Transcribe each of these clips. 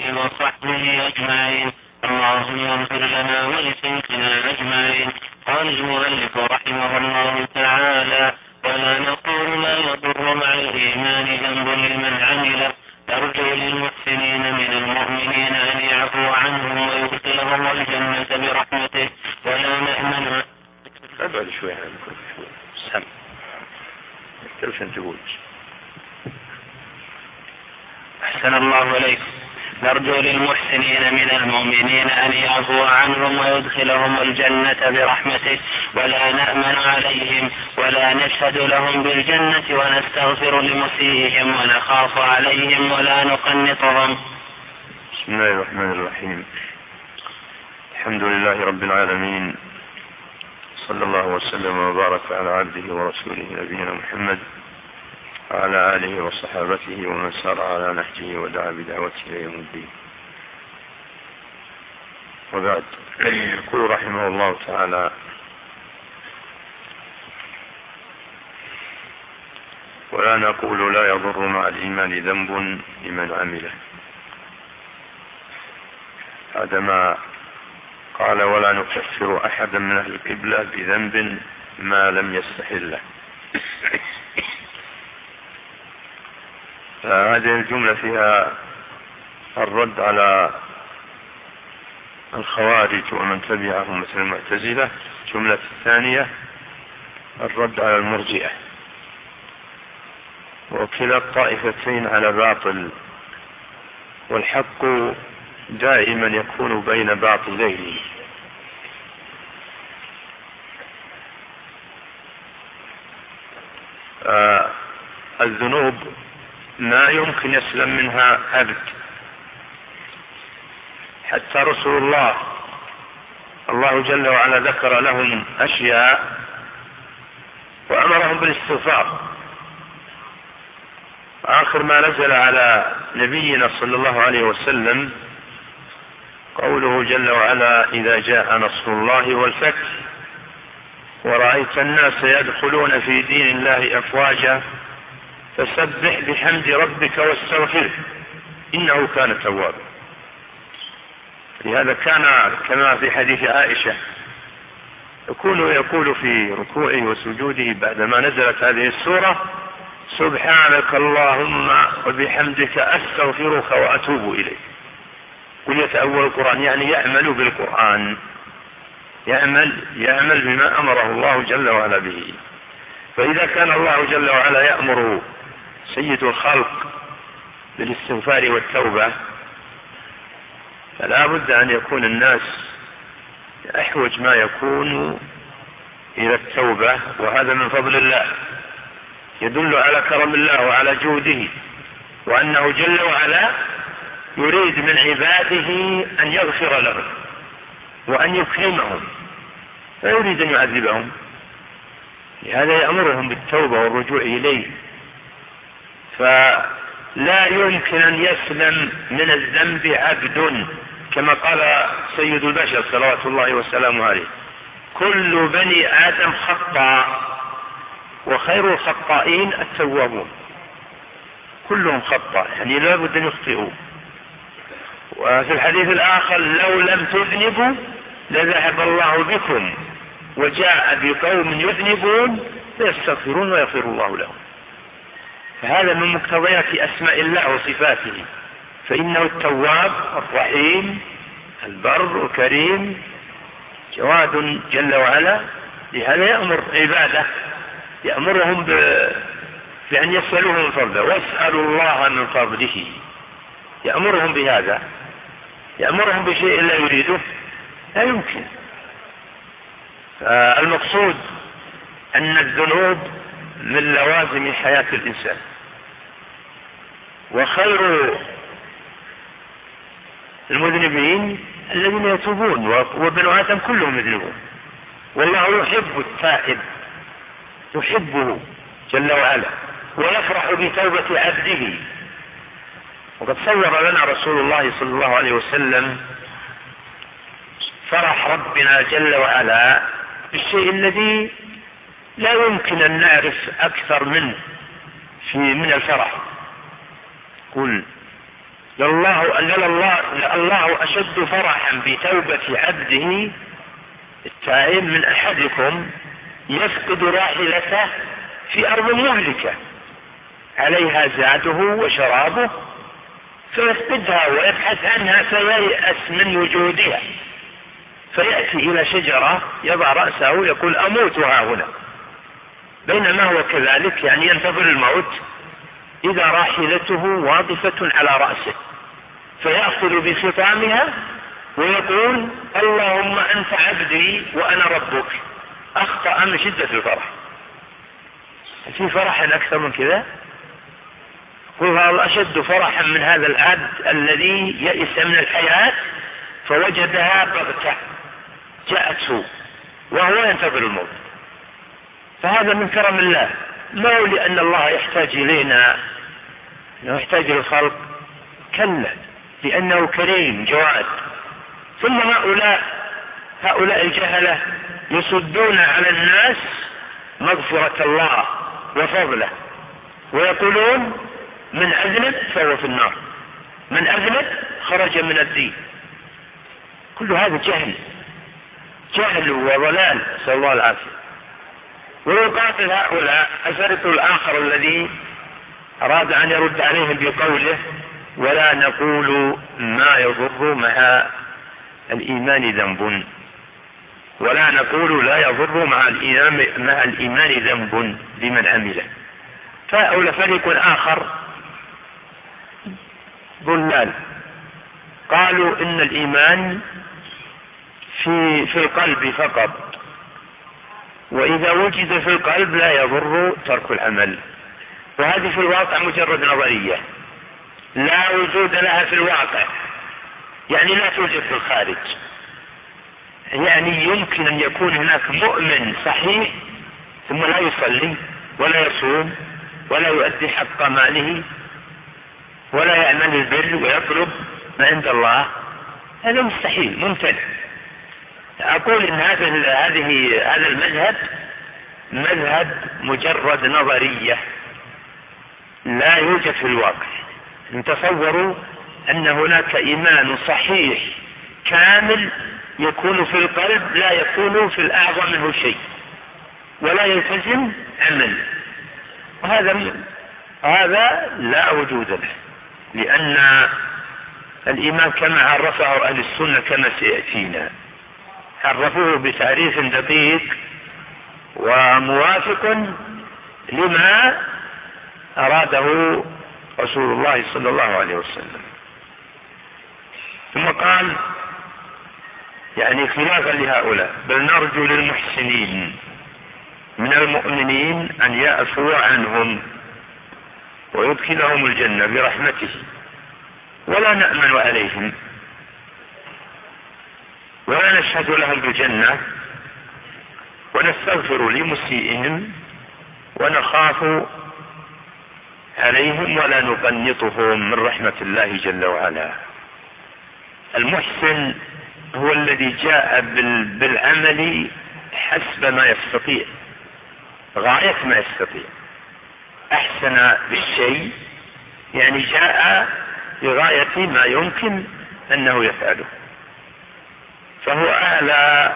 وآله وصحبه أجمعين. اللهم اغفر لنا ولشيخنا أجمعين. قال المؤلف رحمه الله تعالى: ولا نقول لا يضر مع الإيمان ذنب لمن عمله، نرجو للمحسنين من المؤمنين أن يعفو عنهم ويدخلهم الجنة برحمته، ولا نأمن. ابعد شوي عنكم سم كيف تقول. أحسن الله إليكم. نرجو للمحسنين من المؤمنين أن يعفو عنهم ويدخلهم الجنة برحمته، ولا نأمن عليهم ولا نشهد لهم بالجنة، ونستغفر لمسيئهم ونخاف عليهم ولا نقنطهم. بسم الله الرحمن الرحيم. الحمد لله رب العالمين، صلى الله وسلم وبارك على عبده ورسوله نبينا محمد وعلى آله وصحابته ومن سار على نهجه ودعا بدعوته إلى يوم الدين. وبعد، يقول رحمه الله تعالى: ولا نقول لا يضر مع الإيمان ذنب لمن عمله. هذا ما قال: ولا نكفر أحدا من أهل القبلة بذنب ما لم يستحله. هذه الجملة فيها الرد على الخوارج ومن تبعهم مثل المعتزلة. الجملة الثانية الرد على المرجئة، وكلا الطائفتين على باطل، والحق دائما يكون بين باطلين. الذنوب ما يمكن يسلم منها أبد، حتى رسول الله جل وعلا ذكر لهم أشياء وأمرهم بالاستغفار. آخر ما نزل على نبينا صلى الله عليه وسلم قوله جل وعلا: إذا جاء نصر الله والفتح ورأيت الناس يدخلون في دين الله أفواجا فسبح بحمد ربك واستغفره إنه كان توابا. لهذا كان كما في حديث عائشة يقول في ركوعه وسجوده بعدما نزلت هذه السورة: سبحانك اللهم وبحمدك أستغفرك وأتوب إليك. ويتأول القرآن يعني يعمل بالقرآن، يعمل بما أمره الله جل وعلا به. فإذا كان الله جل وعلا يأمر سيد الخلق بالاستغفار والتوبة، فلا بد أن يكون الناس أحوج ما يكون إلى التوبة، وهذا من فضل الله يدل على كرم الله وعلى جوده، وأنه جل وعلا يريد من عباده أن يغفر لهم وأن يكرمهم، لا يريد أن يعذبهم. لهذا يأمرهم بالتوبة والرجوع إليه. فلا يمكن أن يسلم من الذنب عبد، كما قال سيد البشر صلوات الله وسلامه عليه: كل بني آدم خطاء وخير الخطائين التوابون. كلهم خطاء، يعني لا بد أن يخطئوا. وفي الحديث الآخر: لو لم تذنبوا لذهب الله بكم وجاء بقوم يذنبون فيستغفرون ويغفر الله لهم. فهذا من مقتضيات أسماء الله وصفاته، فإنه التواب الرحيم البر الكريم جواد جل وعلا. لهذا يأمر عباده، يأمرهم بأن يسألوه من فضله، واسألوا الله من فضله. يأمرهم بهذا، يأمرهم بشيء لا يريده، لا يمكن. المقصود أن الذنوب من لوازم حياة الإنسان، وخير المذنبين الذين يتوبون، وابن آدم كلهم يذنبون، والله يحب التائب، يحبه جل وعلا ويفرح بتوبة عبده. وقد صور لنا رسول الله صلى الله عليه وسلم فرح ربنا جل وعلا بالشيء الذي لا يمكن أن نعرف أكثر منه من الفرح. قل الله أشد فرحا بتوبة عبده التائب من أحدكم يفقد راحلته في أرض مهلكة عليها زاده وشرابه فيفقدها ويبحث عنها فييأس من وجودها، فيأتي إلى شجرة يضع رأسه يقول أموت هنا، بينما هو كذلك يعني ينتظر الموت إذا راحلته واقفة على رأسه، فيأخذ بخطامها ويقول اللهم أنت عبدي وأنا ربك، أخطأ من شدة الفرح. في فرح أكثر من كذا؟ هو أشد فرحا من هذا العبد الذي يئس من الحياة فوجدها بغتة جاءته وهو ينتظر الموت. فهذا من كرم الله، ما هو لأن الله يحتاج إلينا، أنه يحتاج للخلق، كلا، لأنه كريم جواد. ثم هؤلاء الجهلة يصدون على الناس مغفرة الله وفضله ويقولون من أذنب فهو في النار، من أذنب خرج من الدين. كل هذا جهل وضلال، نسأل الله العافية. ويقاتل هؤلاء الفريق الآخر الذي أراد أن يرد عليهم بقوله ولا نقول ما يضر مع الإيمان ذنب، ولا نقول لا يضر مع الإيمان ذنب لمن عمله. فهؤلاء فريق آخر ضلال قالوا إن الإيمان في القلب فقط، وإذا وجد في القلب لا يضر ترك العمل. وهذه في الواقع مجرد نظرية لا وجود لها في الواقع، يعني لا توجد في الخارج. يعني يمكن أن يكون هناك مؤمن صحيح ثم لا يصلي ولا يصوم ولا يؤدي حق ماله ولا يعمل البر ويطلب ما عند الله، هذا مستحيل ممتنع. أقول إن هذا المذهب مذهب مجرد نظرية لا يوجد في الواقع. تصوروا أن هناك إيمان صحيح كامل يكون في القلب لا يكون في الأعظم منه شيء ولا يلتزم عمل، هذا لا وجود له، لأن الإيمان كما عرفه أهل السنة كما سيأتينا عرفوه بتعريف دقيق وموافق لما أراده رسول الله صلى الله عليه وسلم. ثم قال يعني خلافا لهؤلاء بل نرجو للمحسنين من المؤمنين أن يعفو عنهم ويدخلهم الجنة برحمته ولا نأمن عليهم ولا نشهد لهم بالجنة ونستغفر لمسيئهم ونخاف عليهم ولا نقنطهم من رحمة الله جل وعلا. المحسن هو الذي جاء بالعمل حسب ما يستطيع، غاية ما يستطيع، أحسن بالشيء يعني جاء لغاية ما يمكن أنه يفعله، فهو أعلى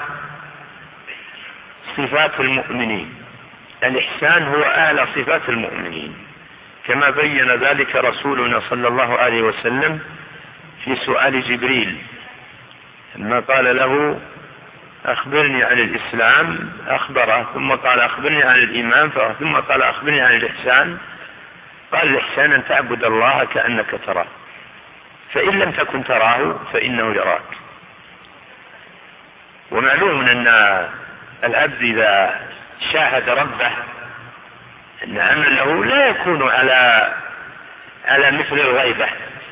صفات المؤمنين. الإحسان هو أعلى صفات المؤمنين كما بين ذلك رسولنا صلى الله عليه وسلم في سؤال جبريل لما قال له أخبرني عن الإسلام أخبره، ثم قال أخبرني عن الإيمان، ثم قال أخبرني عن الإحسان، قال الإحسان أن تعبد الله كأنك تراه فإن لم تكن تراه فإنه يراك. ومعلوم أن العبد إذا شاهد ربه أن عمله لا يكون على مثل الغيبة.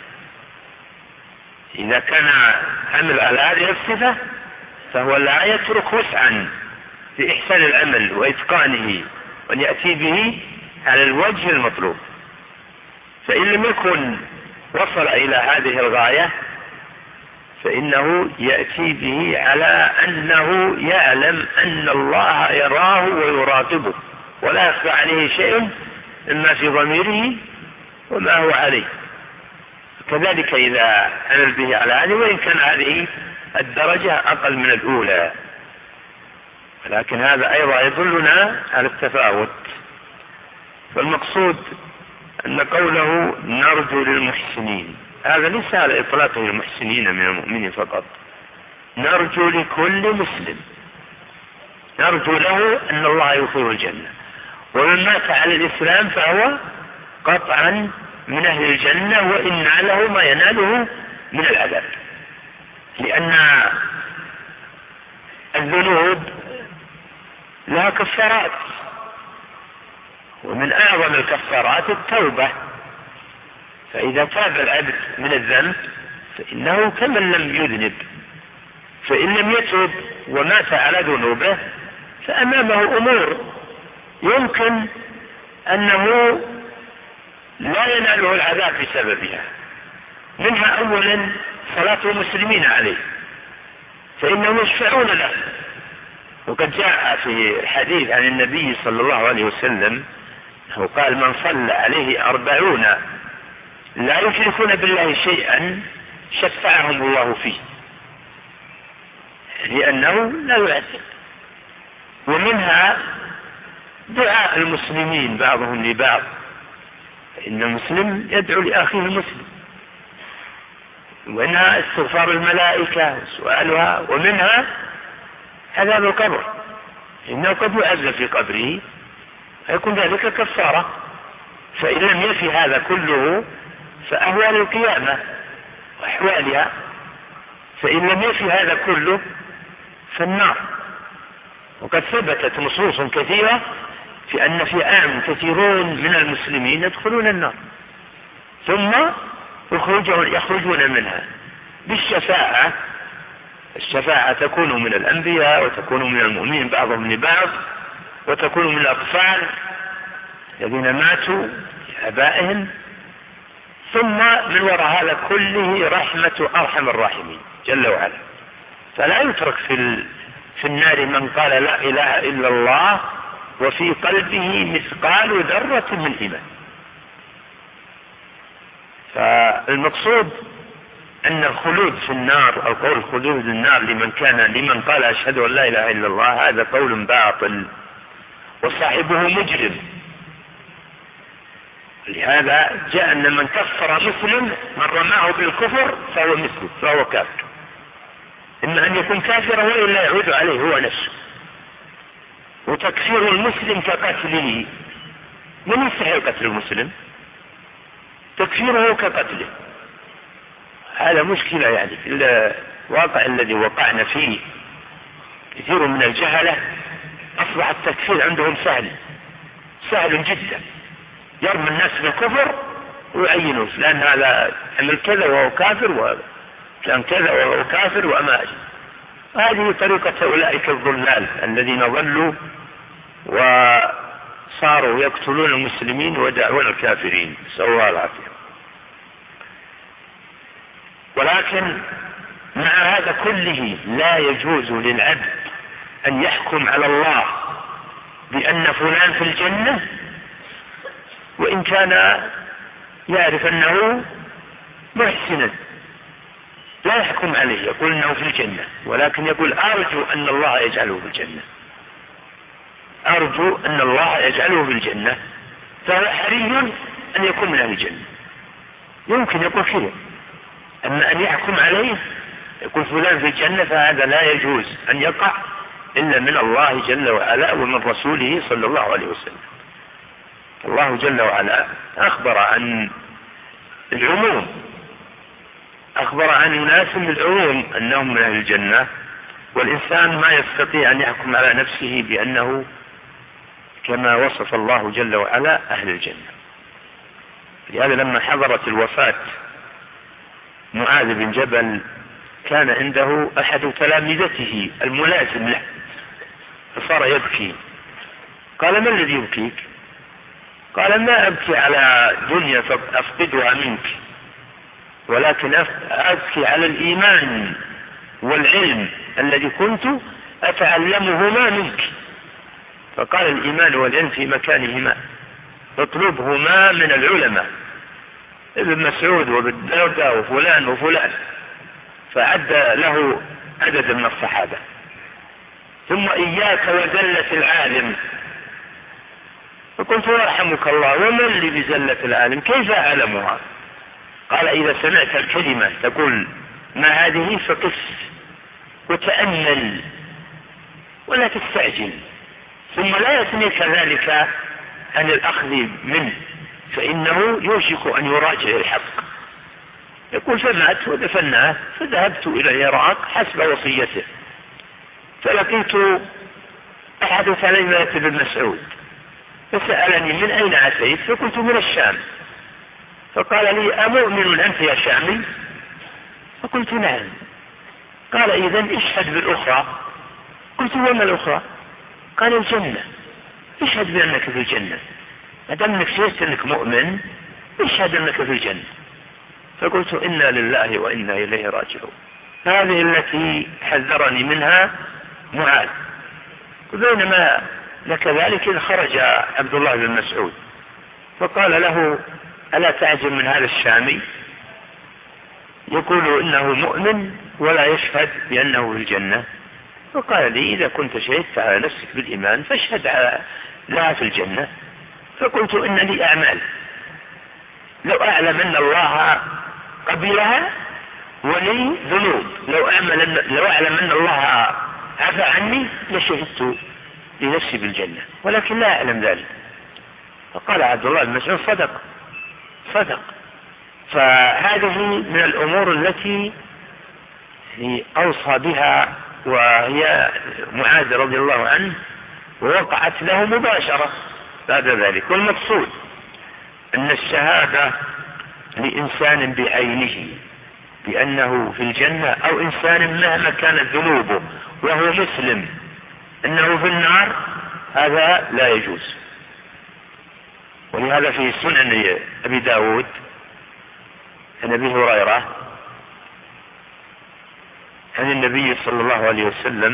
إذا كان عمل على هذه الصفة فهو لا يترك وسعا في إحسان العمل وإتقانه وأن يأتي به على الوجه المطلوب. فإن لم يكن وصل إلى هذه الغاية فإنه يأتي به على أنه يعلم أن الله يراه ويراقبه ولا يخفى عليه شيء مما في ضميره وما هو عليه. كذلك إذا عمل به على هذه، وإن كان هذه الدرجة أقل من الأولى، لكن هذا أيضا يدلنا على التفاوت. فالمقصود أن قوله نرجو للمحسنين هذا ليس على إطلاقه المحسنين من المؤمنين فقط، نرجو لكل مسلم، نرجو له أن الله يدخله الجنة، ومن مات على الإسلام فهو قطعا من أهل الجنة، وإن له ما يناله من العذاب، لأن الذنوب لها كفارات، ومن أعظم الكفارات التوبة، فإذا تاب العبد من الذنب فإنه كمن لم يذنب، فإن لم يتب ومات على ذنوبه فأمامه أمور يمكن أنه لا يناله العذاب بسببها، منها أولا صلاة المسلمين عليه، فإنهم يشفعون له، وقد جاء في الحديث عن النبي صلى الله عليه وسلم أنه قال من صلى عليه 40 لا يشركون بالله شيئا شفعهم الله فيه، لأنه لا يعذب. ومنها دعاء المسلمين بعضهم لبعض، فإن المسلم يدعو لأخيه المسلم، ومنها استغفار الملائكة وسؤالها، ومنها عذاب القبر، إنه قد يعذب في قبره فيكون ذلك كفارة، فإن لم يفي هذا كله فأهوال القيامة وأحوالها، فإن لم يفي هذا كله فالنار. وقد ثبتت نصوص كثيرة في أن فئام كثيرون من المسلمين يدخلون النار ثم يخرجون منها بالشفاعة. الشفاعة تكون من الأنبياء، وتكون من المؤمنين بعضهم لبعض، وتكون من الأطفال الذين ماتوا لآبائهم، ثم من وراء هذا كله رحمة أرحم الراحمين جل وعلا. فلا يترك في النار من قال لا إله إلا الله وفي قلبه مثقال ذرة من إيمان. فالمقصود أن الخلود في النار، أو قول الخلود في النار لمن قال أشهد أن لا إله إلا الله، هذا قول باطل وصاحبه مجرم. لهذا جاء أن من كفر مسلم من رماه بالكفر فهو مثله، فهو كافر، إما أن يكون كافرا وإلا يعود عليه هو نفسه. وتكفير المسلم كقتله، من يستحق قتل المسلم؟ تكفيره كقتله. هذا مشكلة يعني في الواقع الذي وقعنا فيه. كثير من الجهلة أصبح التكفير عندهم سهل جدا، يرمي الناس بالكفر ويعينوا فلان هذا عمل كذا وهو كافر، وفلان كذا وهو كافر، وأما هذه طريقة أولئك الضلال الذين ضلوا وصاروا يقتلون المسلمين ويدعون الكافرين، نسأل الله العافية. ولكن مع هذا كله لا يجوز للعبد أن يحكم على الله بأن فلان في الجنة وإن كان يعرف أنه محسنا، لا يحكم عليه يقول أنه في الجنة، ولكن يقول أرجو أن الله يجعله في الجنة، أرجو أن الله يجعله في الجنة، فهو حري أن يكون من أهل الجنة، يمكن يقول كذا. أما أن يحكم عليه يقول فلان في الجنة فهذا لا يجوز أن يقع إلا من الله جل وعلا ومن رسوله صلى الله عليه وسلم. الله جل وعلا أخبر عن العموم، أخبر عن أناس من العموم أنهم من أهل الجنة، والإنسان ما يستطيع أن يحكم على نفسه بأنه كما وصف الله جل وعلا أهل الجنة. لهذا لما حضرت الوفاة معاذ بن جبل كان عنده أحد تلامذته الملازم له، فصار يبكي. قال ما الذي يبكيك؟ قال ما أبكي على دنيا أفقدها منك، ولكن أبكي على الإيمان والعلم الذي كنت أتعلمهما منك. فقال الإيمان والعلم في مكانهما، اطلبهما من العلماء، ابن مسعود وابن دردة وفلان وفلان، فعد له عدد من الصحابة. ثم إياك وزلة العالم. فقلت يرحمك الله ومن لي بزلة العالم كيف أعلمها؟ قال إذا سمعت الكلمة تقول ما هذه فقس وتأمل ولا تستعجل، ثم لا يثنيك ذلك عن الأخذ منه، فإنه يوشك أن يراجع الحق. يقول فمات ودفناه، فذهبت إلى العراق حسب وصيته، فلقيت أحد تلامذة ابن مسعود فسألني من أين أتيت؟ فقلت من الشام. فقال لي أمؤمن أنت يا شامي؟ فقلت نعم. قال إذن اشهد بالأخرى. قلت وما الأخرى؟ قال الجنة، اشهد بأنك في الجنة، أدمك شهدت أنك مؤمن اشهد أنك في الجنة. فقلت إنا لله وإنا إليه راجعون. هذه التي حذرني منها معاذ. وبينما كذلك إذ خرج عبد الله بن مسعود فقال له ألا تعجب من هذا الشامي يقول إنه مؤمن ولا يشهد بأنه في الجنة؟ فقال لي إذا كنت شهدت على نفسك بالإيمان فاشهد لها في الجنة. فقلت إن لي أعمال لو أعلم أن الله قبلها، ولي ذنوب لو أعلم أن الله عفى عني لشهدت لنفسي بالجنة، ولكن لا أعلم ذلك. فقال عبد الله بن مسعود صدق. فهذه من الأمور التي أوصى بها وهي معاذ رضي الله عنه، ووقعت له مباشرة بعد ذلك. والمقصود أن الشهادة لإنسان بعينه بأنه في الجنة، أو إنسان مهما كانت ذنوبه وهو مسلم أنه في النار، هذا لا يجوز. ولهذا في سنن أبي داود عن أبي هريرة عن النبي صلى الله عليه وسلم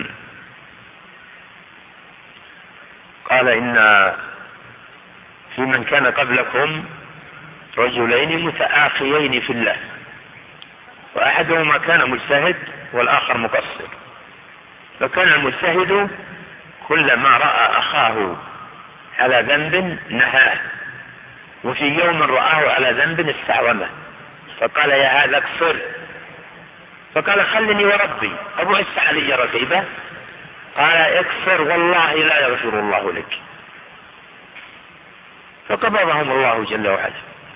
قال إن في من كان قبلكم رجلين متآخيين في الله، وأحدهما كان مجتهد والآخر مقصر، فكان المجتهد كلما رأى أخاه على ذنب نهاه، وفي يوم رآه على ذنب استعظمه فقال يا هذا اكفر، فقال خلني وربي أبعث علي رقيبة، قال اكفر والله لا يغفر الله لك. فقبضهم الله جل وعلا،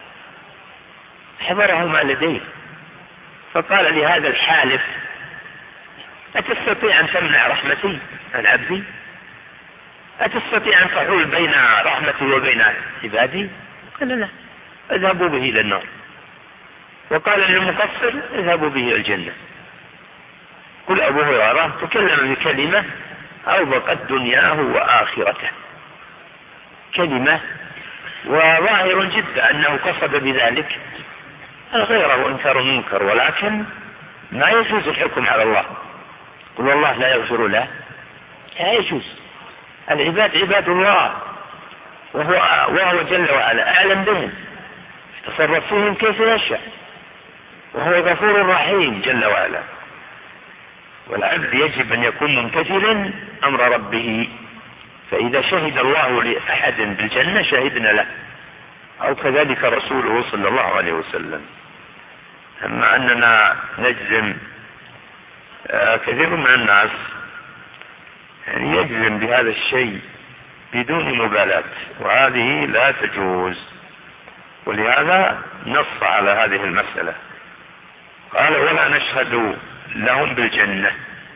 حضرهما لديه، فقال لهذا الحالف أتستطيع أن تمنع رحمتي عن عبدي؟ أتستطيع أن تحول بين رحمتي وبين عبادي؟ قال لا، اذهبوا به إلى النار. وقال للمقصر اذهبوا به إلى الجنة. قل أبو هريرة تكلم بكلمة أوبقت دنياه وآخرته، كلمة وظاهر جدا أنه قصد بذلك الغير وإنكار المنكر، ولكن ما يجوز الحكم على الله. قل والله لا يغفر له، لا يجوز. العباد عباد الله، وهو جل وعلا أعلم بهم، يتصرف فيهم كيف يشاء، وهو غفور رحيم جل وعلا. والعبد يجب أن يكون ممتثلا أمر ربه، فإذا شهد الله لأحد بالجنة شهدنا له، أو كذلك رسوله صلى الله عليه وسلم. أما أننا نجزم، كثير من الناس يعني يجزم بهذا الشيء بدون مبالاة، وهذه لا تجوز. ولهذا نص على هذه المسألة، قال ولا نشهد لهم بالجنة،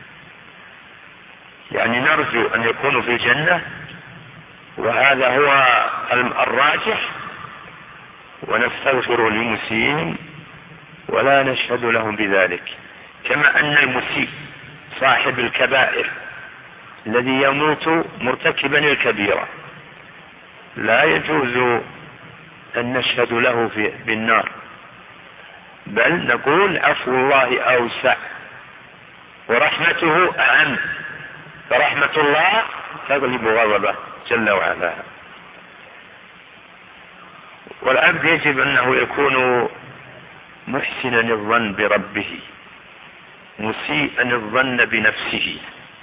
يعني نرجو أن يكونوا في الجنة، وهذا هو الراجح، ونستغفر للمسيئين ولا نشهد لهم بذلك. كما أن المسيء صاحب الكبائر الذي يموت مرتكبا الكبيرة لا يجوز أن نشهد له بالنار، بل نقول عفو الله أوسع ورحمته أعم، فرحمة الله تغلب غضبه جل وعلا. والعبد يجب أنه يكون محسنا الظن بربه مسيئا الظن بنفسه،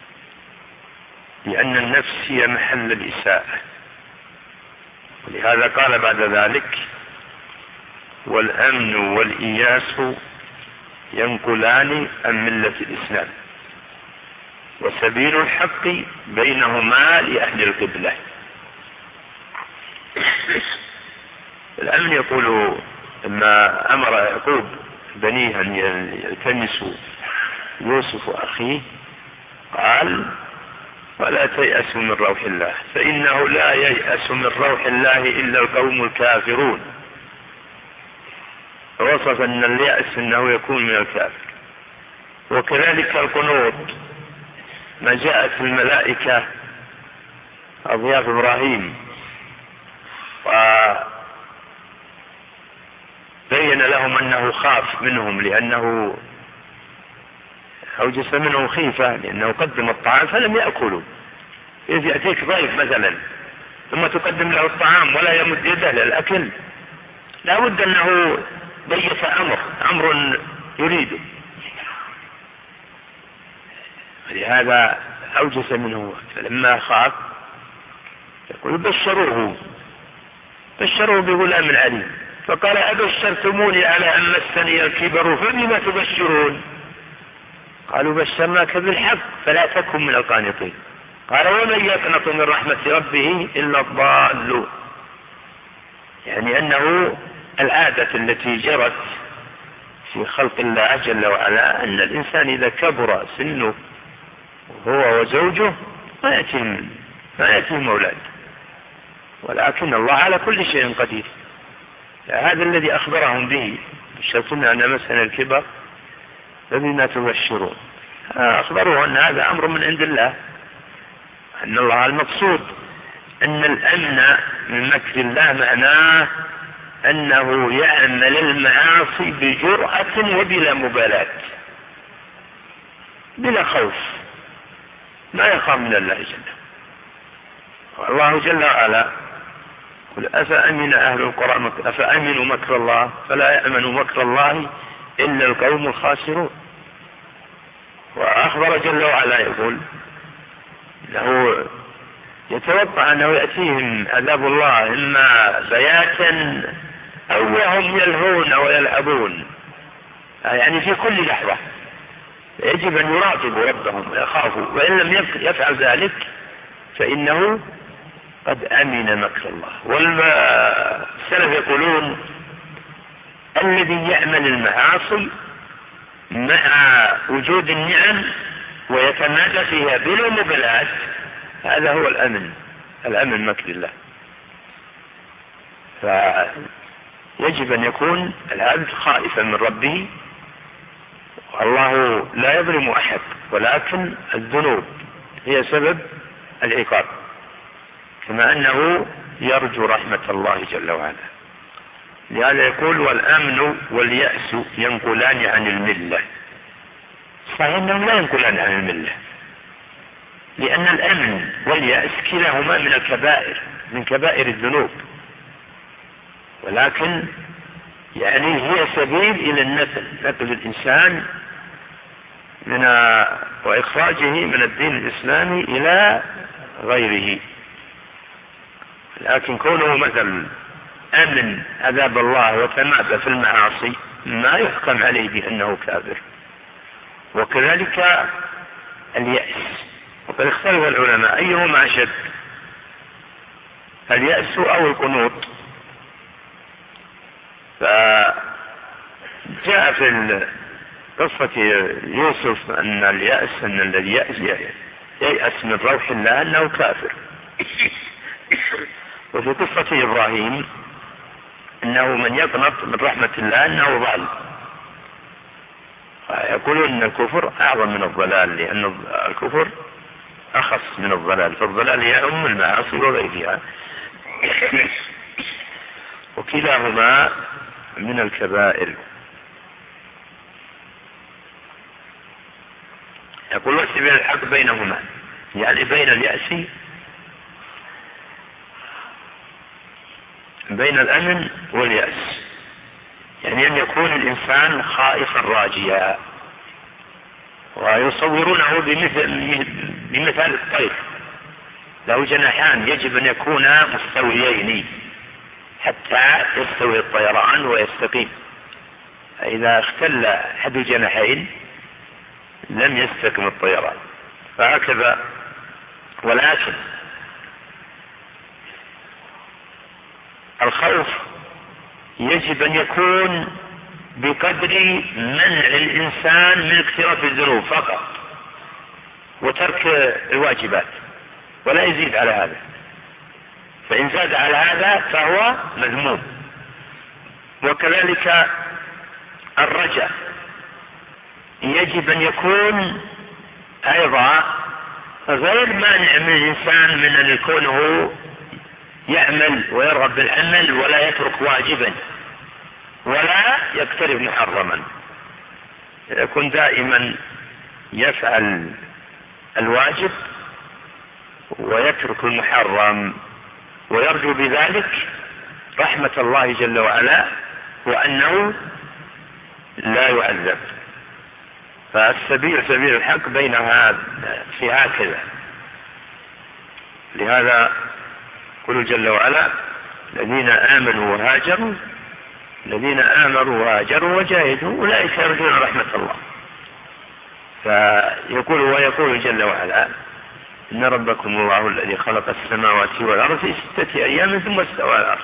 لأن النفس هي محل الإساءة. ولهذا قال بعد ذلك: والأمن والإياس ينقلان عن ملة الإسلام، وسبيل الحق بينهما لأهل القبلة. الأمن يقول لما أمر يعقوب بنيه أن يلتمسوا يوسف أخيه قال: ولا تيأسوا من روح الله فإنه لا ييأس من روح الله إلا القوم الكافرون. وصف أن اليأس أنه يكون من الكافر. وكذلك القنوط، ما جاءت الملائكة أضياف إبراهيم وبين لهم أنه خاف منهم لأنه أوجس منهم خيفة، لأنه قدم الطعام فلم يأكلوا. إذ يأتيك ضيف مثلا ثم تقدم له الطعام ولا يمد يده للأكل، لا بد أنه ضيف أمر يريده، لهذا أوجس منه. فلما خاف يقول: بشروه بغلام عليم. فقال: أبشرتموني على أن مسني الكبر فبما تبشرون؟ قالوا: بشرناك بالحق فلا تكن من القانطين. قال: ومن يقنط من رحمة ربه إلا الضال. يعني أنه العادة التي جرت في خلق الله جل وعلا أن الإنسان إذا كبر سنه هو وزوجه ما يأتيهم أولاد، ولكن الله على كل شيء قدير. هذا الذي أخبرهم به: بشرتنا أن مسنا الكبر فبما تبشرون. أخبروا أن هذا أمر من عند الله، أن الله المقصود أن الأمن من مكر الله معناه أنه يعمل المعاصي بجرأة وبلا مبالاة، بلا خوف، ما يخاف من الله جل. والله جل وعلا قل: أفأمن أهل القرى أفأمنوا مكر الله فلا يأمن مكر الله إلا القوم الخاسرون. وأخبر جل وعلا يقول: له يتوقع أنه يأتيهم عذاب الله إما بياتا أو وهم يلهون ويلعبون، يعني في كل لحظة. يجب أن يراقبوا ربهم ويخافوا، وإن لم يفعل ذلك فإنه قد أمن مكر الله. والسلف يقولون: الذي يعمل المعاصي مع وجود النعم ويتمادى فيها بلا مبالاة، هذا هو الأمن مكر الله. فيجب أن يكون العبد خائفا من ربه. والله لا يظلم أحد، ولكن الذنوب هي سبب العقاب، كما أنه يرجو رحمة الله جل وعلا. لهذا يقول: والأمن واليأس ينقلان عن الملة. صحيح أنهم لا ينقلان عن الملة، لأن الأمن واليأس كلاهما من الكبائر، من كبائر الذنوب، ولكن يعني هي سبيل إلى نقل الإنسان وإخراجه من الدين الإسلامي إلى غيره. لكن كونه مثل أمن عذاب الله وتمادى في المعاصي ما يحكم عليه بأنه كافر. وكذلك اليأس، وقد اختلف العلماء أيهما أشد، اليأس أو القنوط. فجاء في قصة يوسف أن اليأس، أن الذي ييأس من روح الله أنه كافر. وفي قصة إبراهيم أنه من يقنط من رحمة الله أنه ضال. يقولون أن الكفر أعظم من الضلال، لأن الكفر أخص من الضلال، فالضلال يعم المعاصي وغيرها، وكلاهما من الكبائر. يقول: وسبيل الحق بينهما، يعني بين اليأس، بين الأمن واليأس، يعني أن يكون الإنسان خائفا راجيا، ويصورونه بمثال الطير له جناحان يجب أن يكونا مستويين حتى يستوي الطيران ويستقيم. إذا اختل أحد الجناحين لم يستقم الطيران، فهكذا. ولكن الخوف يجب أن يكون بقدر منع الإنسان من اقتراف الذنوب فقط وترك الواجبات، ولا يزيد على هذا، فإن زاد على هذا فهو مذموم. وكذلك الرجاء يجب أن يكون أيضا غير مانع من الإنسان من أن يكونه يعمل ويرغب بالعمل ولا يترك واجبا ولا يقترب محرما، يكون دائما يفعل الواجب ويترك المحرم، ويرجو بذلك رحمة الله جل وعلا وأنه لا يعذب. فالسبيل سبيل الحق بينها في هكذا. لهذا يقول جل وعلا: الذين آمنوا وهاجروا، الذين آمنوا وهاجروا وجاهدوا أولئك يرجون رحمة الله. ويقول جل وعلا: إن ربكم الله الذي خلق السماوات والأرض في 6 أيام ثم استوى على العرش،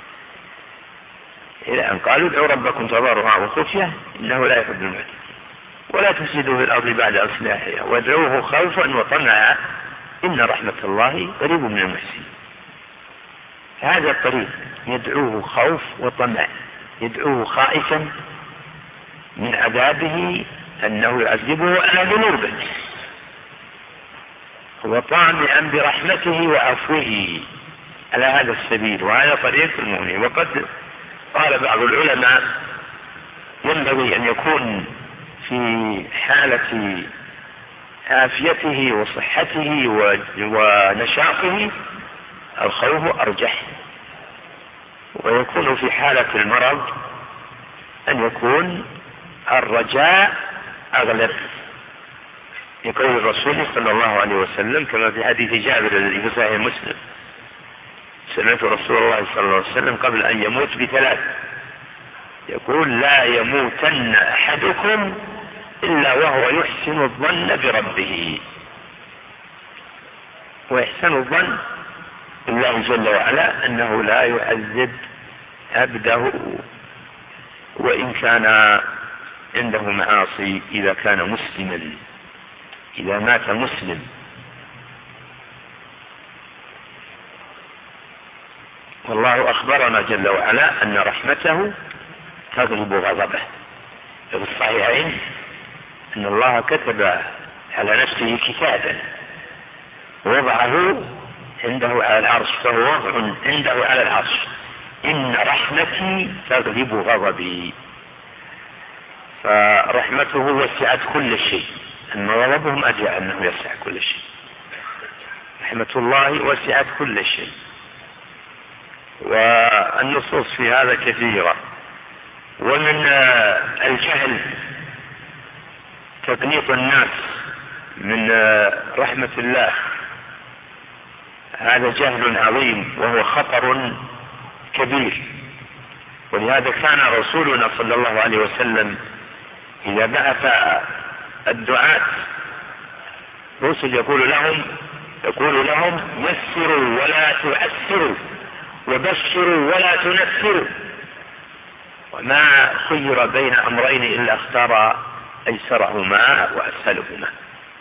إلى أن قالوا: ادعوا ربكم تضرعا وخفية إنه لا يحب المعتدين ولا تفسدوا في الأرض بعد إصلاحها وادعوه خوفا وطمعا إن رحمة الله قريب من المحسنين. هذا الطريق يدعوه خوف وطمع، يدعوه خائفا من عذابه أنه يعذبه على ذنوبه، وطامعا برحمته وعفوه على هذا السبيل، وهذا طريق المؤمن. وقد قال بعض العلماء: ينبغي أن يكون في حالة عافيته وصحته ونشاطه الخوف أرجح، ويكون في حالة المرض أن يكون الرجاء أغلب، يقول الرسول صلى الله عليه وسلم كما في حديث جابر الذي في صحيح مسلم: سمعت رسول الله صلى الله عليه وسلم قبل أن يموت ب3 يقول: لا يموتن أحدكم إلا وهو يحسن الظن بربه. ويحسن الظن بالله جل وعلا أنه لا يعذب عبده وإن كان عنده معاصي إذا كان مسلما، إذا مات مسلم. والله أخبرنا جل وعلا أن رحمته تغلب غضبه. في الصحيحين أن الله كتب على نفسه كتابا وضعه عنده على العرش، فهو وضع عنده على العرش: إن رحمتي تغلب غضبي. فرحمته وسعت كل شيء، أما غضبه ما جاء أنه يسع كل شيء. رحمة الله وسعت كل شيء. والنصوص في هذا كثيرة. ومن الجهل تقنيط الناس من رحمة الله، هذا جهل عظيم وهو خطر كبير. ولهذا كان رسولنا صلى الله عليه وسلم إذا بعث الدعاة رسل يقول لهم: يسروا ولا تعسروا وبشروا ولا تنفروا. وما خير بين أمرين إلا اختار أيسرهما وأسهلهما.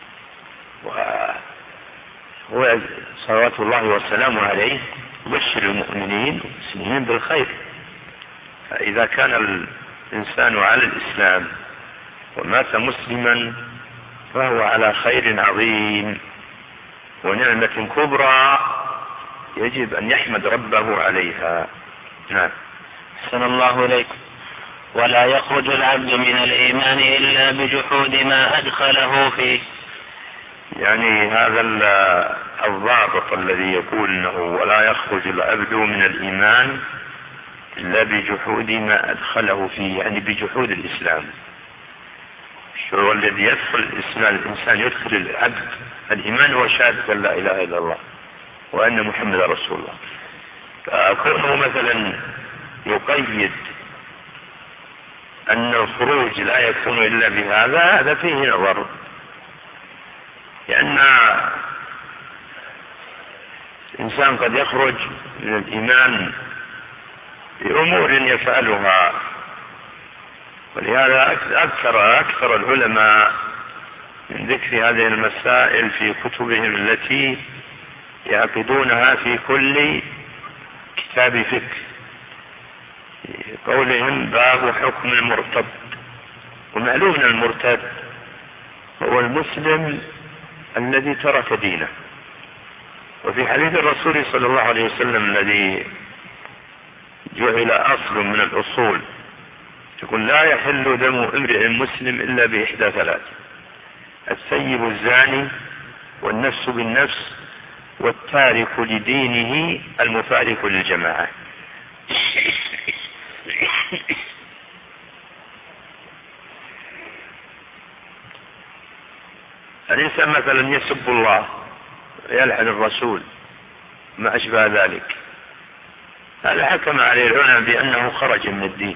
وهو صلوات الله وسلامه عليه يبشر المؤمنين والمسلمين بالخير. فإذا كان الإنسان على الإسلام ومات مسلما فهو على خير عظيم ونعمة كبرى يجب أن يحمد ربه عليها. نعم. أحسن الله إليكم. ولا يخرج العبد من الإيمان إلا بجحود ما أدخله فيه. يعني هذا الضابط الذي يقول انه ولا يخرج العبد من الإيمان لا بجحود ما أدخله فيه، يعني بجحود الإسلام. هو الذي يدخل الإسلام، الإنسان يدخل العبد الإيمان هو شهادة لا إله إلا الله وأن محمد رسول الله. فكونه مثلا يقيد أن الخروج لا يكون إلا بهذا، هذا فيه نظر، لأن الإنسان قد يخرج من الإيمان بأمور يفعلها. ولهذا أكثر العلماء من ذكر هذه المسائل في كتبهم التي يعقدونها في كل كتاب فقه، قولهم باب حكم المرتد. ومعلوم المرتد هو المسلم الذي ترك دينه. وفي حديث الرسول صلى الله عليه وسلم الذي جعل أصل من الأصول يقول لا يحل دم امرئ مسلم إلا بإحدى ثلاث: السيب الزاني، والنفس بالنفس، والتارك لدينه المفارق للجماعة. الإنسان مثلا يسب الله ويلعن الرسول ما أشبه ذلك، هذا حكم عليه العلماء بأنه خرج من الدين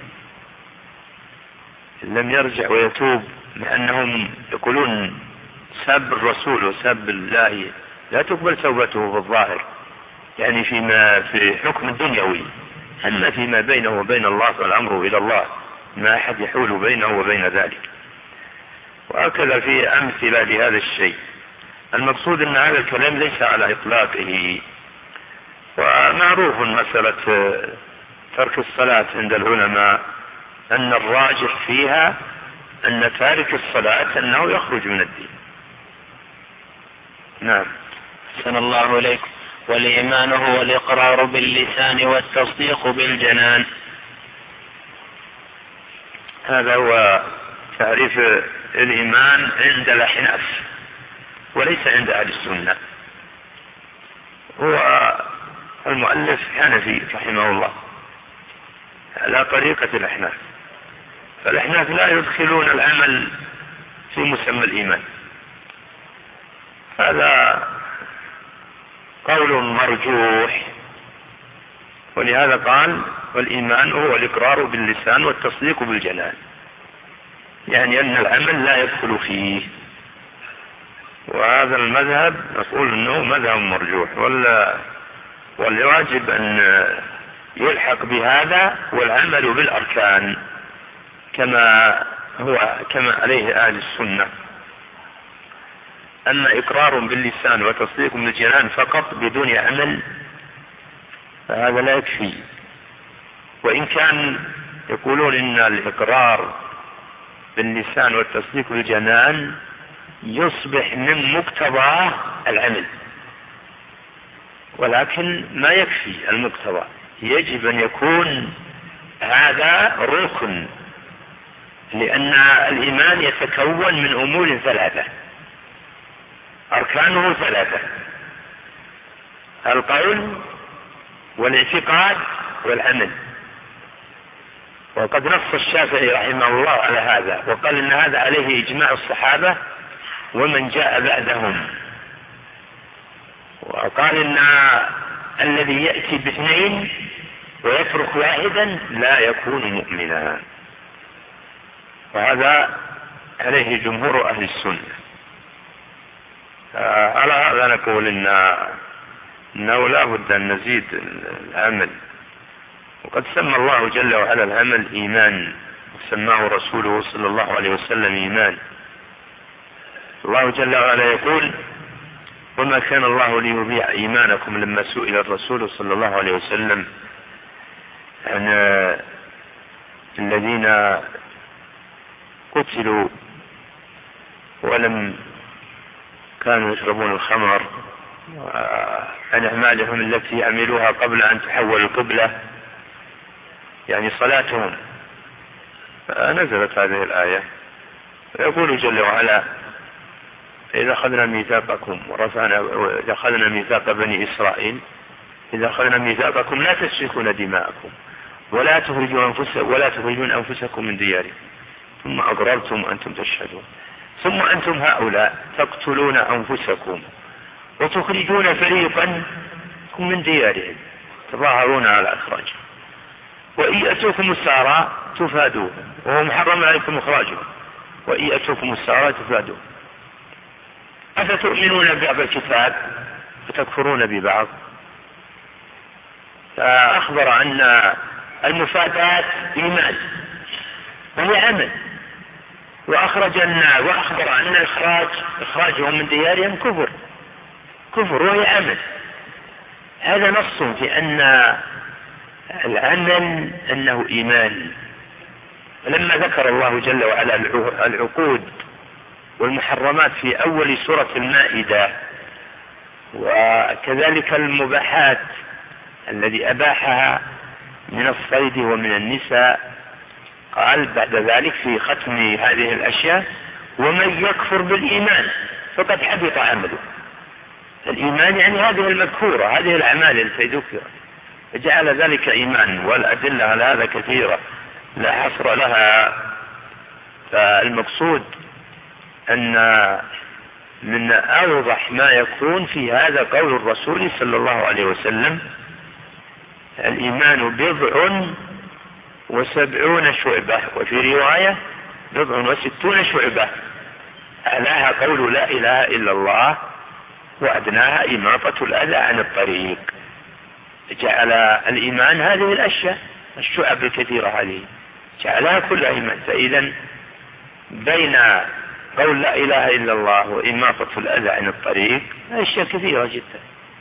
إن لم يرجع ويتوب، لأنهم يقولون سب الرسول وسب الله لا تقبل توبته في الظاهر، يعني في حكم الدنيوي، أما فيما بينه وبين الله فالأمر إلى الله، ما أحد يحول بينه وبين ذلك. وأكد في أمثلة لهذا الشيء. المقصود أن هذا الكلام ليس على إطلاقه، ومعروف مسألة ترك الصلاة عند العلماء أن الراجح فيها أن تارك الصلاة أنه يخرج من الدين. نعم. أحسن الله إليكم. والإيمان هو الإقرار باللسان والتصديق بالجنان. هذا هو تعريف الإيمان عند الأحناف وليس عند أهل السنة. هو المؤلف حنفي رحمه الله على طريقة الأحناف، فالأحناف لا يدخلون العمل في مسمى الإيمان. هذا قول مرجوح، ولهذا قال والإيمان هو الإقرار باللسان والتصديق بالجنان، يعني أن العمل لا يدخل فيه. وهذا المذهب نقول أنه مذهب مرجوح، والواجب أن يلحق بهذا والعمل بالأركان كما عليه أهل السنة. أما إقرار باللسان وتصديق بالجنان فقط بدون عمل فهذا لا يكفي. وإن كان يقولون إن الإقرار باللسان والتصديق بالجنان يصبح من مقتضى العمل، ولكن ما يكفي المقتضى، يجب أن يكون هذا ركن، لأن الإيمان يتكون من أمور ثلاثة، أركانه ثلاثة: القول والاعتقاد والعمل. وقد نص الشافعي رحمه الله على هذا وقال إن هذا عليه إجماع الصحابة ومن جاء بعدهم، وقال إن الذي يأتي باثنين ويترك واحدا لا يكون مؤمنا، وهذا عليه جمهور أهل السنة. على هذا نقول إنه لا بد أن نزيد العمل. وقد سمى الله جل وعلا العمل إيمان، وسماه رسوله صلى الله عليه وسلم إيمان. الله جل وعلا يقول وما كان الله ليضيع إيمانكم لما سئل الرسول صلى الله عليه وسلم عن الذين قتلوا ولم كانوا يشربون الخمر، عن أعمالهم التي عملوها قبل أن تحول القبلة، يعني صلاتهم. فنزلت هذه الآية ويقول جل وعلا إذا أخذنا ميثاقكم إذا أخذنا ميثاق بني إسرائيل إذا أخذنا ميثاقكم لا تسفكون دماءكم ولا تخرجون أنفسكم من دياركم ثم أقررتم وأنتم تشهدون، ثم أنتم هؤلاء تقتلون أنفسكم وتخرجون فريقا من ديارهم تظاهرون على إخراجهم، وإن يأتوكم السارى تفادوه وهو محرم عليكم إخراجهم، وإن يأتوكم السارى تفادوه. أفتؤمنون ببعض الكتاب وتكفرون ببعض؟ فأخبر أن المفادات إيمان وهي عمل، وأخبر أن إخراجهم من ديارهم كفر وهي عمل. هذا نص في أن العمل أنه إيمان. لما ذكر الله جل وعلا العقود والمحرمات في أول سورة المائدة، وكذلك المباحات الذي أباحها من الصيد ومن النساء، قال بعد ذلك في ختم هذه الأشياء: ومن يكفر بالإيمان فقد حبط عمله. الإيمان يعني هذه المذكورة، هذه الأعمال التي ذكرت، فجعل ذلك إيمان، والأدلة على هذا كثيرة لا حصر لها. فالمقصود أن من أوضح ما يكون في هذا قول الرسول صلى الله عليه وسلم: الإيمان 70 شعبة، وفي رواية 60 شعبة، أعلاها قول لا إله إلا الله، وأدناها إماطة الأذى عن الطريق. جعل الإيمان هذه الأشياء الشعب الكثيرة هذه جعلها كل إيمان. فإذا بين قول لا إله إلا الله وإماطة الأذى عن الطريق أشياء كثيرة جدا.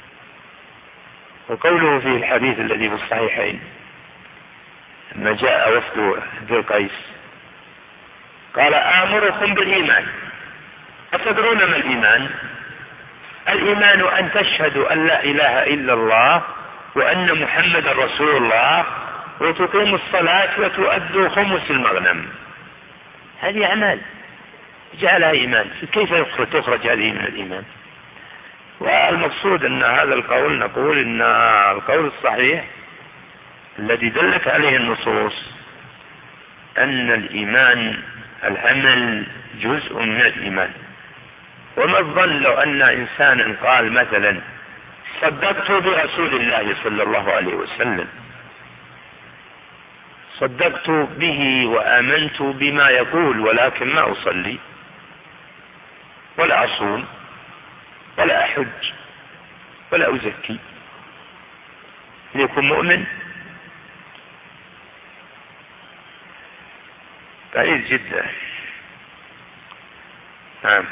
وقوله في الحديث الذي في الصحيحين لما جاء وفد ذي القيس قال: آمركم بالإيمان. أتدرون ما الإيمان؟ الإيمان أن تشهدوا أن لا إله إلا الله وأن محمد رسول الله وتقيموا الصلاة وتؤدوا خمس المغنم. هذه أعمال جعلها إيمان. كيف تخرج هذه من الإيمان؟ والمقصود أن هذا القول، نقول أن القول الصحيح الذي دلت عليه النصوص أن الإيمان العمل جزء من الإيمان. وما الظن لو أن إنسانا قال مثلا: صدقت برسول الله صلى الله عليه وسلم، صدقت به وآمنت بما يقول، ولكن ما أصلي ولا أصوم ولا أحج ولا أزكي، ليكون مؤمن؟ بعيد جدا. نعم.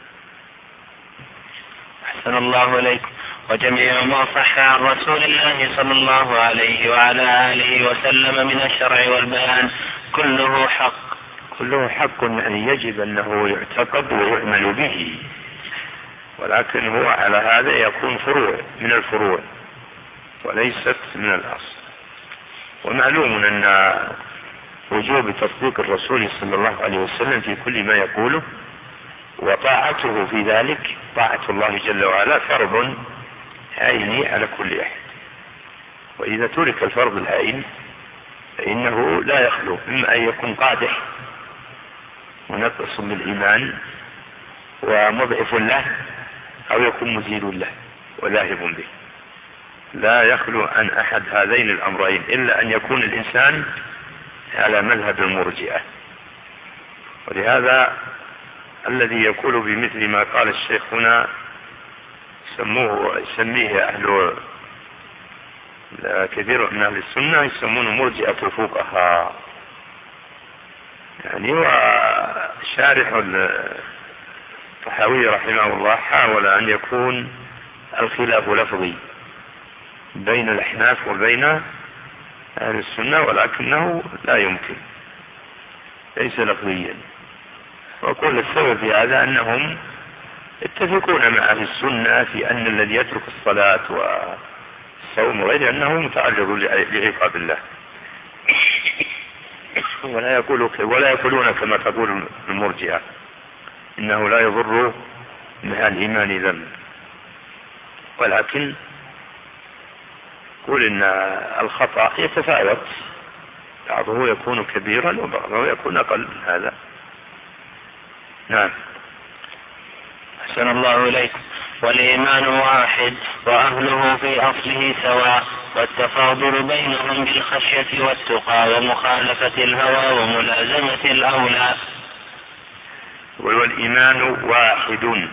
أحسن الله إليكم. وجميع ما صح عن رسول الله صلى الله عليه وعلى آله وسلم من الشرع والبيان كله حق. كله حق، يعني يجب أنه يعتقد ويعمل به، ولكن هو على هذا يكون فروع من الفروع وليست من الأصل. ومعلوم أن وجوب تصديق الرسول صلى الله عليه وسلم في كل ما يقوله، وطاعته في ذلك، طاعة الله جل وعلا فرض عيني على كل أحد. وإذا ترك الفرض العين فإنه لا يخلو إما أن يكون قادح ونقص بالإيمان ومضعف له، أو يكون مزيل له ولاهب به. لا يخلو عن أحد هذين الأمرين، إلا أن يكون الإنسان على مذهب المرجئة. ولهذا الذي يقول بمثل ما قال الشيخ هنا يسميه أهل كثير من أهل السنة يسمونه مرجئة الفقهاء. يعني وشارح الطحاوي رحمه الله حاول أن يكون الخلاف لفظي بين الأحناف وبين أهل السنة، ولكنه لا يمكن، ليس لفظيا. وكل السبب في هذا أنهم يتفقون مع أهل السنة في أن الذي يترك الصلاة والصوم وغيره أنه متعرض لعقاب الله، ولا يقولون كما تقول المرجئة إنه لا يضر مع الإيمان ذنب، ولكن يقول إن الخطأ يتفاوت بعضه يكون كبيرا وبعضه يكون أقل من هذا. نعم. أحسن الله إليكم. والإيمان واحد وأهله في أصله سواء، والتفاضل بينهم بالخشية والتقى ومخالفة الهوى وملازمة الأولى. والإيمان واحد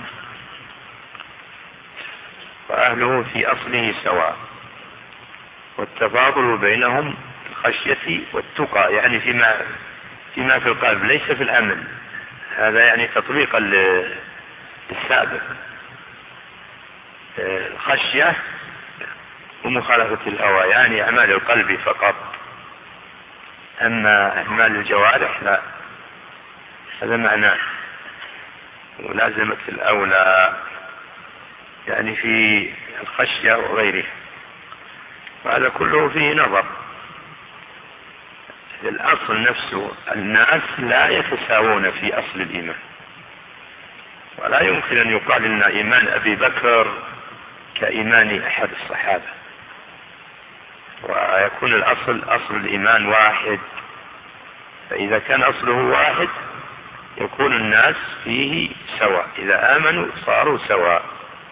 وأهله في أصله سواء، والتفاضل بينهم بالخشية والتقى، يعني فيما في القلب ليس في الأمل. هذا يعني تطبيقا للسابق. الخشية ومخالفة الهوى يعني أعمال القلب فقط، أما أعمال الجوارح لا. هذا معناه. ملازمة الأولى يعني في الخشية وغيره. وهذا كله فيه نظر. الأصل نفسه الناس لا يتساوون في أصل الإيمان، ولا يمكن أن يقال إن إيمان أبي بكر كإيمان أحد الصحابة، ويكون أصل الإيمان واحد. فإذا كان أصله واحد يكون الناس فيه سواء، إذا آمنوا صاروا سواء.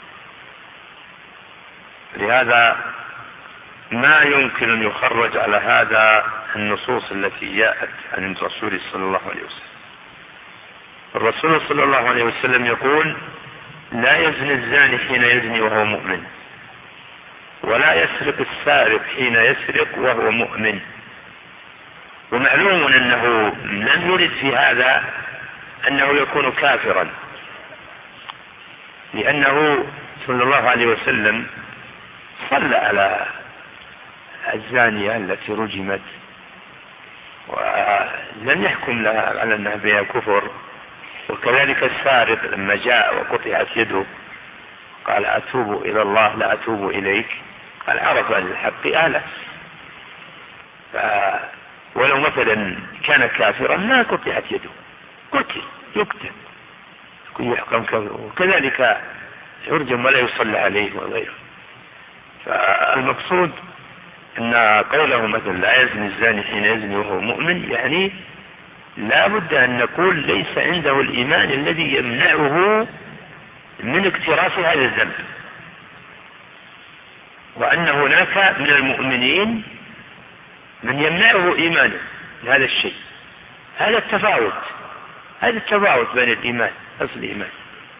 لهذا ما يمكن أن يخرج على هذا النصوص التي جاءت عن الرسول صلى الله عليه وسلم. الرسول صلى الله عليه وسلم يقول: لا يزني الزاني حين يزني وهو مؤمن، ولا يسرق السارق حين يسرق وهو مؤمن. ومعلوم أنه لم يرد في هذا أنه يكون كافرا، لأنه صلى الله عليه وسلم صلى على الزانية التي رجمت ولم يحكم لها على أنها بها كفر. وكذلك السارق لما جاء وقطعت يده قال: أتوب إلى الله لا أتوب إليك. قال: عرف الحق آله. ولو مثلا كان كافرا ما قطعت يده، قتل يقتل يحكم كافر، وكذلك يرجم ولا يصلى عليه وغيره. فالمقصود أن قوله مثلا لا يزني الزاني حين يزني وهو مؤمن، يعني لا بد أن نقول ليس عنده الإيمان الذي يمنعه من اقتراف هذا الذنب، وأن هناك من المؤمنين من يمنعه إيمانه هذا الشيء. هذا التفاوت بين الإيمان، أصل الإيمان.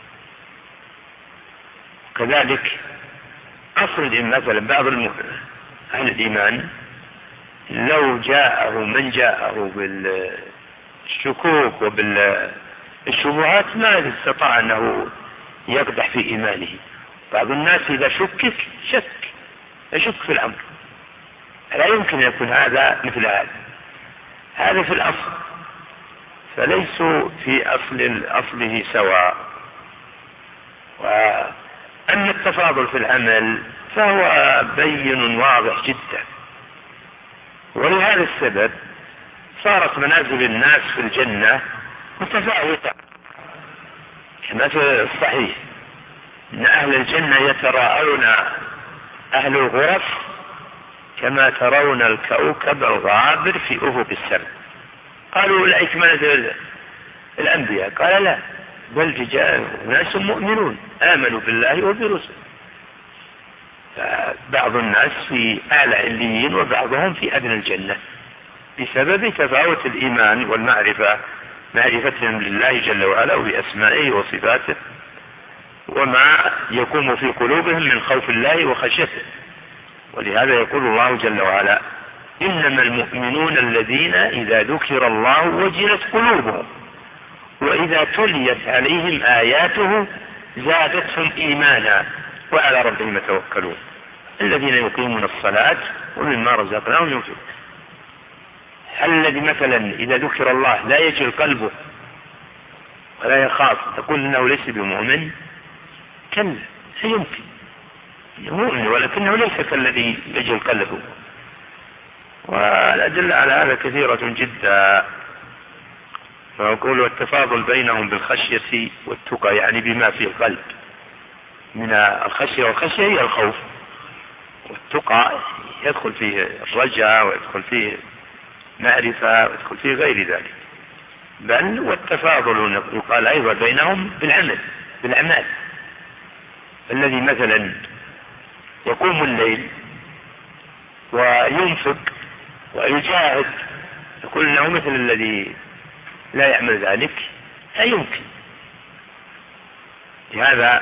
كذلك أصل الإيمان مثلا بعض أهل الإيمان لو جاءه من جاءه بالشكوك وبالشبهات ما استطاع أنه يقدح في إيمانه. بعض الناس إذا يشك في الأمر، لا يمكن أن يكون هذا مثل هذا في الأصل. فليسوا في أصله سواء. وأما التفاضل في العمل فهو بين واضح جدا. ولهذا السبب صارت منازل الناس في الجنة متفاوتة، كما في الصحيح إن أهل الجنة يتراءون أهل الغرف كما ترون الكوكب الغابر في أفق السماء. قالوا: أولئك منازل الأنبياء. قال: لا، بل رجال ناس مؤمنون آمنوا بالله وبرسله. بعض الناس في أعلى عليين وبعضهم في أدنى الجنة بسبب تفاوت الإيمان والمعرفة، معرفتهم لله جل وعلا وبأسمائه وصفاته، وما يقوم في قلوبهم من خوف الله وخشيته. ولهذا يقول الله جل وعلا: إنما المؤمنون الذين إذا ذكر الله وجلت قلوبهم وإذا تليت عليهم آياته زادتهم إيمانا وعلى ربهم يتوكلون الذين يقيمون الصلاة ومما رزقناهم ينفقون. هل الذي مثلا إذا ذكر الله لا يجل قلبه ولا يخاف تقول إنه ليس بمؤمن؟ كلا، لا يمكن، مؤمن ولكنه ليس كالذي يجل قلبه. والأدلة على هذا كثيرة جدا. فأقول: والتفاضل بينهم بالخشية والتقى، يعني بما في القلب من الخشية. والخشية هي الخوف، والتقى يدخل فيه الرجاء ويدخل فيه معرفة ويدخل في غير ذلك، بل والتفاضل يقال أيضا بينهم بالأعمال. الذي مثلا يقوم الليل وينفق ويجاهد يقول له مثل الذي لا يعمل ذلك، لا يمكن. لهذا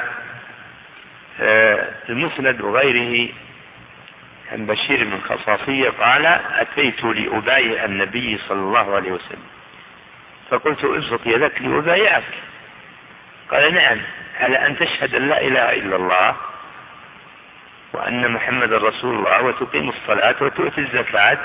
المسند وغيره عن بشير بن خصاصية قال: أتيت لأبايع النبي صلى الله عليه وسلم فقلت: ابسط يدك لأبايعك. قال: نعم، على أن تشهد أن لا إله إلا الله وأن محمد رسول الله وتقيم الصلاة وتؤتي الزكاة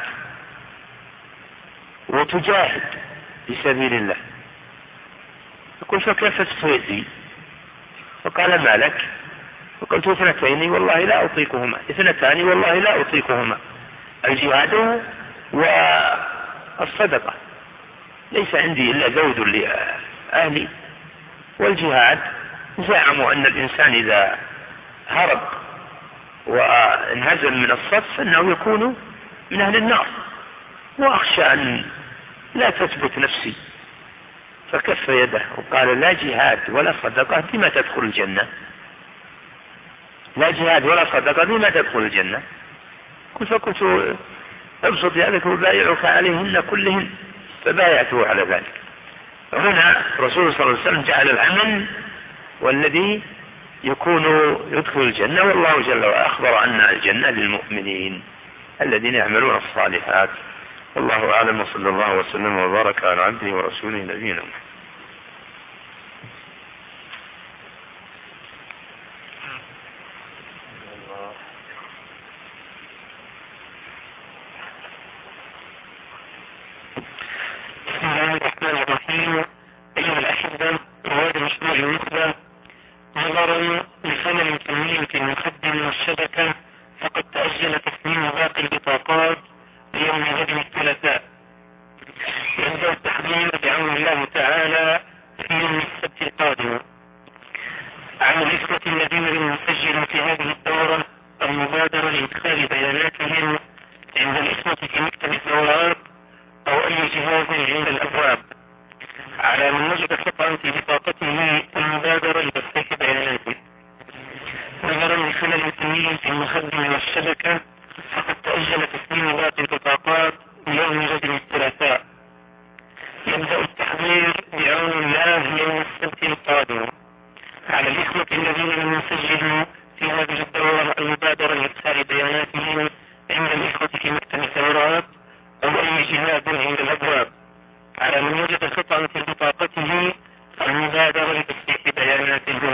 وتجاهد في سبيل الله. يقول: فكيف تفيدي؟ فقال: ما لك؟ فقلت: 2 والله لا أطيقهما، 2 والله لا أطيقهما، الجهاد والصدقة، ليس عندي إلا زود لأهلي، والجهاد زعموا أن الإنسان إذا هرب وانهزم من الصف فإنه يكون من أهل النار، وأخشى أن لا تثبت نفسي، فكف يده وقال: لا جهاد ولا صدقة بما تدخل الجنة، لا جهاد ولا صدقة بما تدخل الجنة. فقلت: ابسط يدك وبايعك عليهن كلهن، فبايعته على ذلك. هنا الرسول صلى الله عليه وسلم جعل العمل والذي يكون يدخل الجنة، والله جل وعلا أخبر أن الجنة للمؤمنين الذين يعملون الصالحات. والله أعلم، وصلى الله وسلم وبارك على عبده ورسوله نبينا محمد. بسم الله الرحمن الرحيم. أيها الأحبة، رواد مشروع النخبة، نظرا لخلل فني في المقدم والشبكة، فقد تأجل تسليم باقي البطاقات ليوم غد الثلاثاء. يبدأ التحضير بعون الله تعالى في يوم السبت القادم. عن الإخوة الذين لم يسجلوا في هذه الدورة المبادرة لإدخال بياناتهم عند الإخوة في مكتب الدورات أو أي جهاز عند الأبواب، على من وجد خطأ في بطاقته المبادرة لتصحيح بياناته. نظرا لخلل فني في المخزن والشبكة، فقد تأجل تسليم باقي البطاقات ليوم غد الثلاثاء. يبدأ التحضير بعون الله يوم السبت القادم. على الإخوة الذين لم يسجلوا في هذه الدورة المبادرة لإدخال بياناتهم عند الإخوة في مكتب الدورات أو أي جهاز عند الأبواب، على من وجد خطأ في بطاقته المبادرة لتصحيح بياناته.